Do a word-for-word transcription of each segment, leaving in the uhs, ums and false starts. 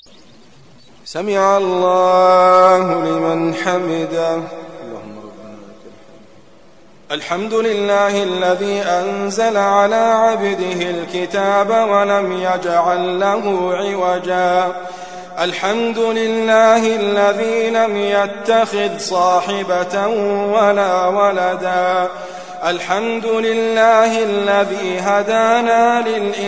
سمع الله لمن حمده. اللهم ربنا لك الحمد. الحمد لله الذي أنزل على عبده الكتاب ولم يجعل له عوجا. الحمد لله الذي لم يتخذ صاحبة ولا ولدا. الحمد لله الذي هدانا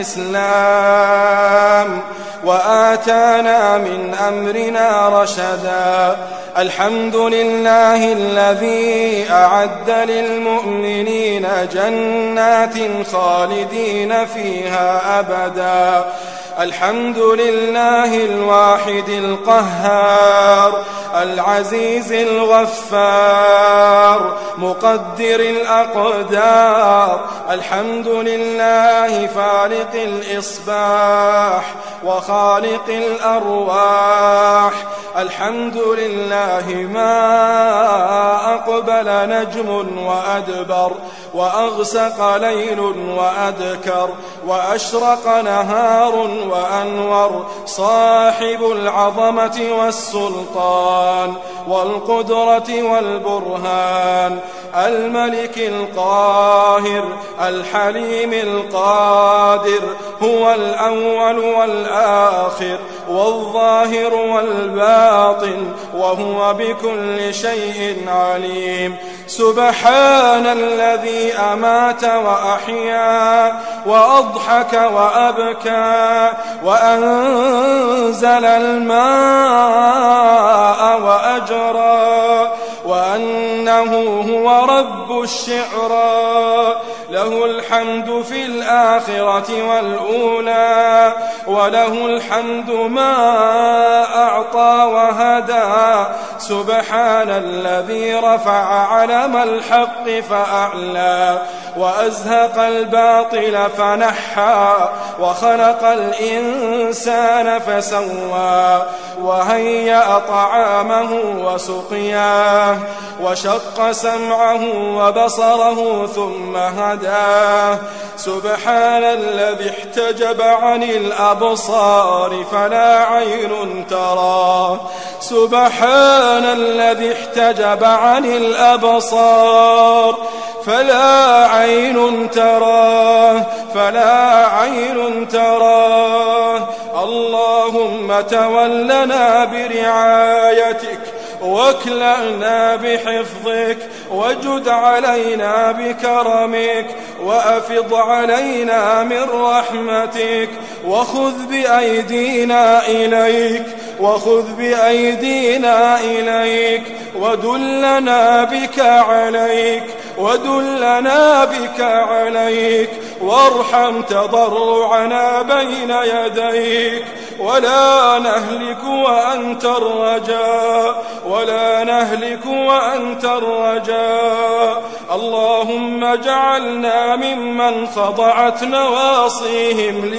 للإسلام وآتانا من أمرنا رشدا. الحمد لله الذي أعد للمؤمنين جنات خالدين فيها أبدا. الحمد لله الواحد القهار العزيز الغفار مقدر الأقدار. الحمد لله فالق الإصباح وخالق الأرواح. الحمد لله ما أقبل نجم وأدبر وأغسق ليل وأدكر وأشرق نهار وأنور. صاحب العظمة والسلطان والقدرة والبرهان. الملك القاهر الحليم القادر. هو الأول والآخر والظاهر والباطن وهو بكل شيء عليم. سبحان الذي أمات وأحيا وأضحك وأبكى وأنزل الماء وأجرى وأنه هو رب الشعرى. له الحمد في الآخرة والأولى وله الحمد ما أعطى وهدى. سبحان الذي رفع علم الحق فأعلى وأزهق الباطل فنحى وخلق الإنسان فسوى وهيأ طعامه وسقياه وشق سمعه وبصره ثم هداه. سبحان الذي احتجب عن الأبصار فلا عين تراه. سبحان الذي احتجب عن الأبصار فلا عين تراه فلا عين تراه. اللهم تولنا برعايتك واكلأنا بحفظك وجد علينا بكرمك وأفض علينا من رحمتك وخذ بأيدينا إليك وخذ بأيدينا إليك ودلنا بك عليك ودلنا بك عليك وارحم تضرعنا بين يديك. ولا نهلك وأنت الرجاء ولا نهلك وأنت الرجاء. اللهم اجعلنا ممن خضعت نواصيهم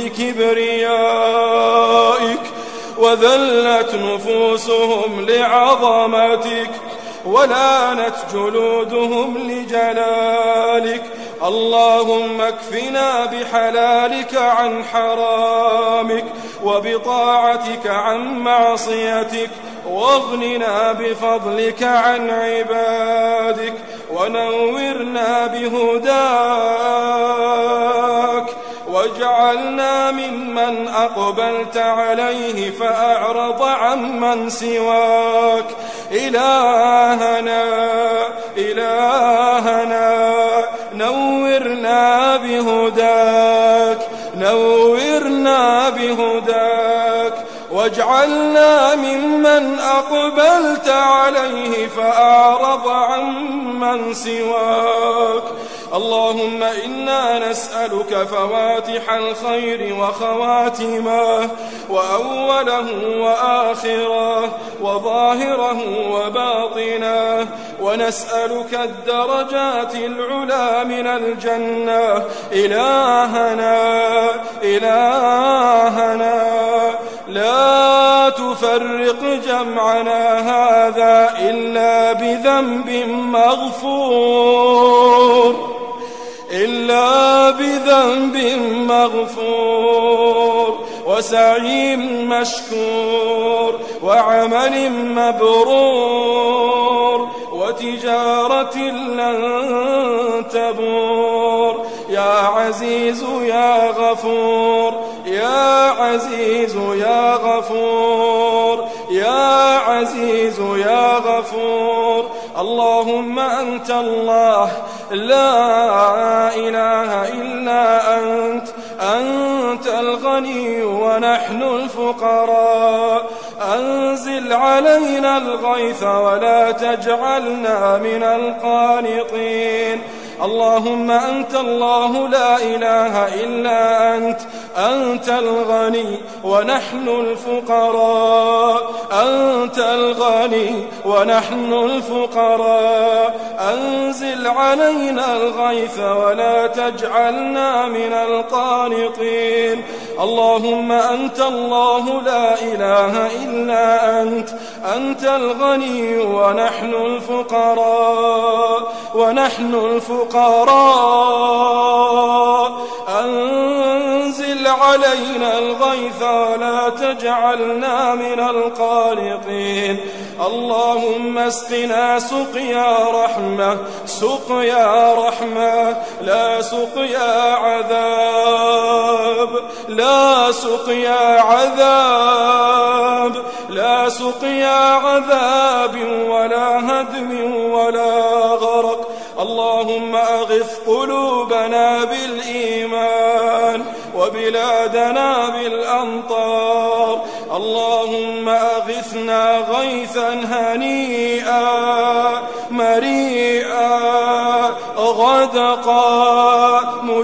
لكبريائك وذلت نفوسهم لعظمتك ولانت جلودهم لجلالك. اللهم اكفنا بحلالك عن حرامك وبطاعتك عن معصيتك واغننا بفضلك عن عبادك ونورنا بهداك واجعلنا ممن أقبلت عليه فأعرض عمن سواك. إلهنا إلهنا نورنا بهداك نورنا بهداك واجعلنا ممن أقبلت عليه فأعرض عمن سواك. اللهم إنا نسألك فواتح الخير وخواتمه وأوله وآخره وظاهره وباطنه ونسألك الدرجات العلى من الجنة. إلهنا إلهنا لا تفرق جمعنا هذا إلا بذنب مغفور إلا بذنب مغفور وسعي مشكور وعمل مبرور وتجارة لن تبور. يا عزيز يا غفور يا عزيز يا غفور يا عزيز يا غفور. اللهم أنت الله لا إله إلا أنت، أنت الغني ونحن الفقراء. أنزل علينا الغيث ولا تجعلنا من القانطين. اللهم أنت الله لا إله إلا أنت، أنت الغني ونحن الفقراء. أنت الغني ونحن الفقراء. أنزل علينا الغيث ولا تجعلنا من القانطين. اللهم أنت الله لا إله إلا أنت، أنت الغني ونحن الفقراء ونحن الفقراء. أنزل علينا الغيث ولا تجعلنا من القانطين. اللهم اسقنا سقيا رحمة، سقيا رحمة لا سقيا عذاب، لا سقيا عذاب، لا سقيا عذاب ولا هدم ولا غرق. اللهم أغث قلوبنا بالإيمان وبلادنا بالأمطار. اللهم أغثنا غيثا هنيئا مريئا غدقا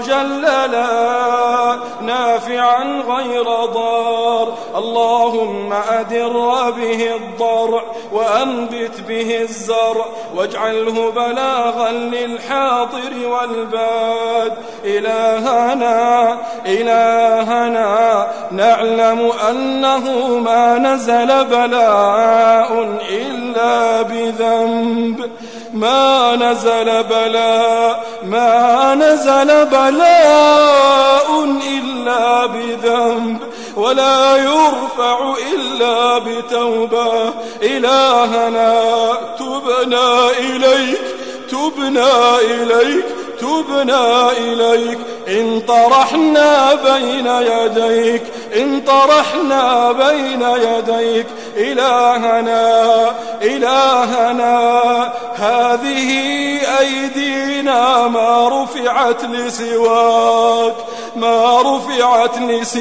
مجللا نافعا غير ضار. اللهم أدر به الضرع وأنبت به الزرع واجعله بلاغا للحاضر والباد. إلهنا إلهنا نعلم أنه ما نزل بلاء إلا بذنب، ما نزل بلاء ما نزل بلاء إلا بذنب، ولا يرفع إلا بتوبة. إلهنا تبنا إليك تبنا إليك تبنا إليك. إن طرحنا بين يديك إن طرحنا بين يديك. إلهنا إلهنا هذه أيدينا ما رفعت لسواك ما رفعت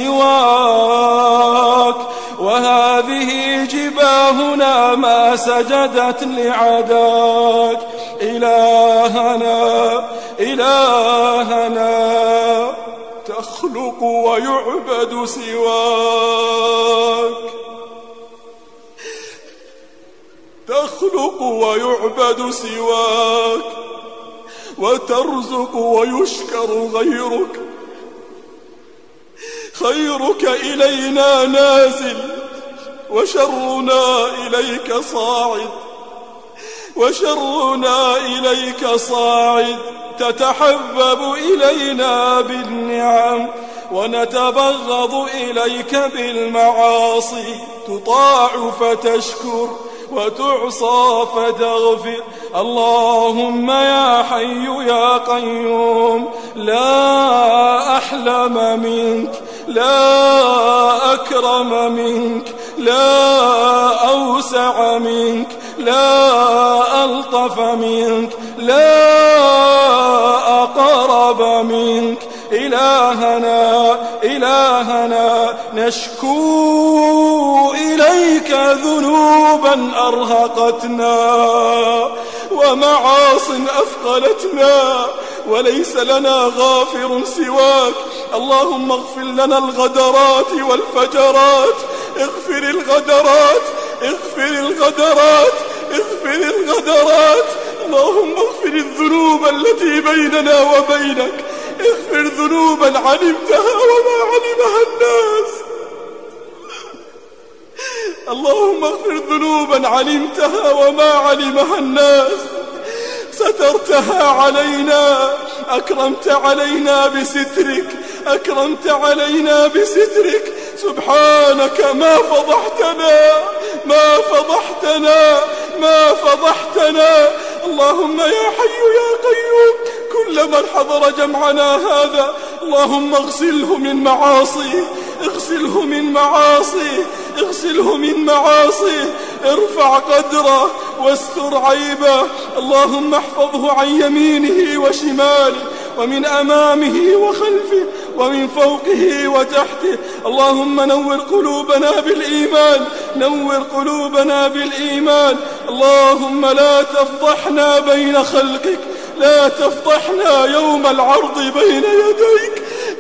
لسواك، وهذه جباهنا ما سجدت لعداك. إلهنا إلهنا تخلق ويعبد سواك تخلق ويعبد سواك، وترزق ويشكر غيرك. خيرك إلينا نازل وشرنا إليك صاعد وشرنا إليك صاعد. تتحبب إلينا بالنعم ونتبغض إليك بالمعاصي. تطاع فتشكر وتعصى فتغفر. اللهم يا حي يا قيوم لا أحلم منك، لا أكرم منك، لا أوسع منك، لا ألطف منك، لا أقرب منك. إلهنا إلهنا نشكو إليك ذنوبا أرهقتنا ومعاص أثقلتنا، وليس لنا غافر سواك. اللهم اغفر لنا الغدرات والفجرات. اغفر الغدرات اغفر الغدرات اغفر الغدرات. اللهم اغفر الذنوب التي بيننا وبينك. اغفر ذنوبا علمتها وما علمها الناس. اللهم اغفر ذنوبا علمتها وما علمها الناس. سترتها علينا، أكرمت علينا بسترك أكرمت علينا بسترك. سبحانك ما فضحتنا ما فضحتنا ما فضحتنا. اللهم يا حي يا قيوم كل من حضر جمعنا هذا اللهم اغسله من معاصيه اغسله من معاصيه اغسله من معاصيه ارفع قدره واستر عيبه. اللهم احفظه عن يمينه وشماله ومن أمامه وخلفه ومن فوقه وتحته. اللهم نور قلوبنا بالإيمان نور قلوبنا بالإيمان. اللهم لا تفضحنا بين خلقك لا تفضحنا يوم العرض بين يديك.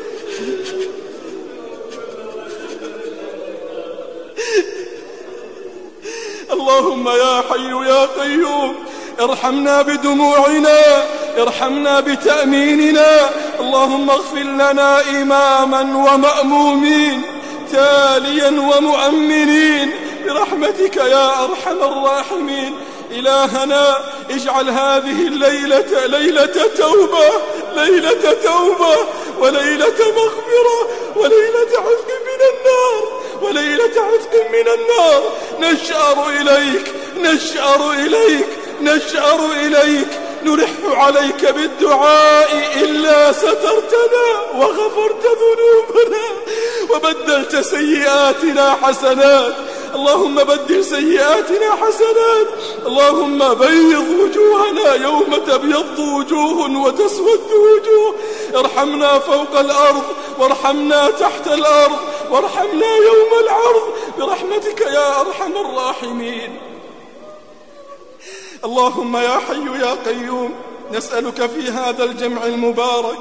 اللهم يا حي يا قيوم ارحمنا بدموعنا ارحمنا بتأميننا. اللهم اغفر لنا إماما ومأمومين تاليا ومؤمنين برحمتك يا أرحم الراحمين. إلهنا اجعل هذه الليلة ليلة توبة ليلة توبة وليلة مغفرة وليلة عتق من النار وليلة عتق من النار. نشأر إليك نشأر إليك نشأر إليك نلح عليك بالدعاء إلا سترتنا وغفرت ذنوبنا وبدلت سيئاتنا حسنات. اللهم بدل سيئاتنا حسنات. اللهم بيض وجوهنا يوم تبيض وجوه وتسود وجوه. ارحمنا فوق الأرض وارحمنا تحت الأرض وارحمنا يوم العرض برحمتك يا أرحم الراحمين. اللهم يا حي يا قيوم نسألك في هذا الجمع المبارك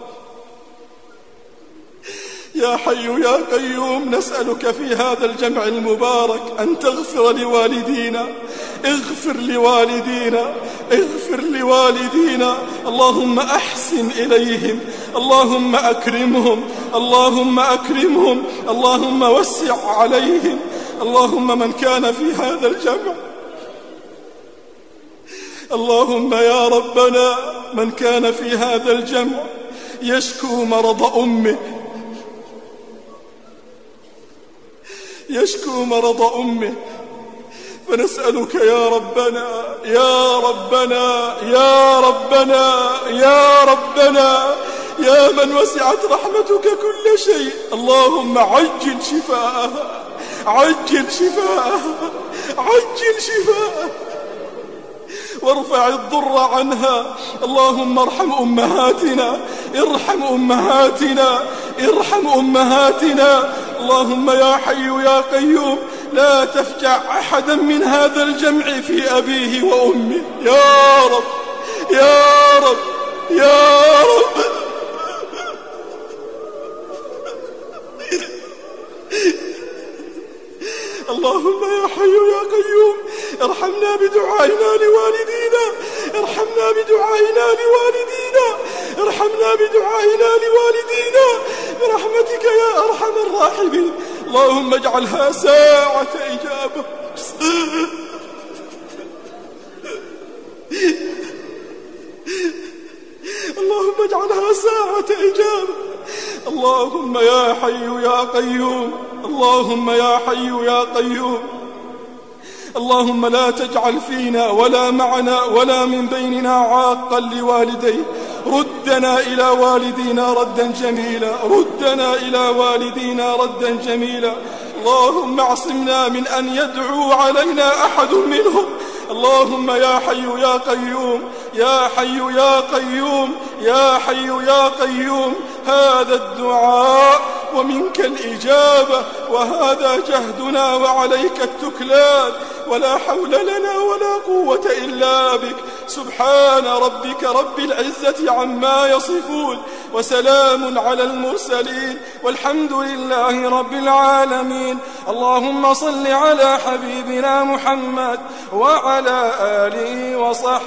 يا حي يا قيوم نسألك في هذا الجمع المبارك أن تغفر لوالدينا اغفر لوالدينا اغفر لوالدينا. اللهم أحسن إليهم اللهم أكرمهم اللهم أكرمهم اللهم وسع عليهم. اللهم من كان في هذا الجمع اللهم يا ربنا من كان في هذا الجمع يشكو مرض أمه يشكو مرض أمه فنسألك يا ربنا يا ربنا يا ربنا يا ربنا يا من وسعت رحمتك كل شيء. اللهم عجل شفاءها عجل شفاءها عجل شفاءها وارفع الضر عنها. اللهم ارحم أمهاتنا ارحم أمهاتنا ارحم أمهاتنا. اللهم يا حي يا قيوم لا تفجع أحدا من هذا الجمع في أبيه وأمه يا رب يا رب يا رب. اللهم يا حي يا قيوم ارحمنا بدعائنا لوالدينا ارحمنا بدعائنا لوالدينا ارحمنا بدعائنا لوالدينا برحمتك يا أرحم الراحمين. اللهم اجعلها ساعة إجابة اللهم اجعلها ساعة إجابة. اللهم يا حي يا قيوم اللهم يا حي يا قيوم اللهم لا تجعل فينا ولا معنا ولا من بيننا عاقا لوالديه. ردنا إلى والدينا ردا جميلا ردنا إلى والدينا ردا جميلا. اللهم اعصمنا من أن يدعو علينا أحد منهم. اللهم يا حي يا قيوم يا حي يا قيوم يا حي يا قيوم هذا الدعاء ومنك الإجابة وهذا جهدنا وعليك التكلان ولا حول لنا ولا قوة إلا بك. سبحان ربك رب العزة عما يصفون وسلام على المرسلين والحمد لله رب العالمين. اللهم صل على حبيبنا محمد وعلى آله وصحبه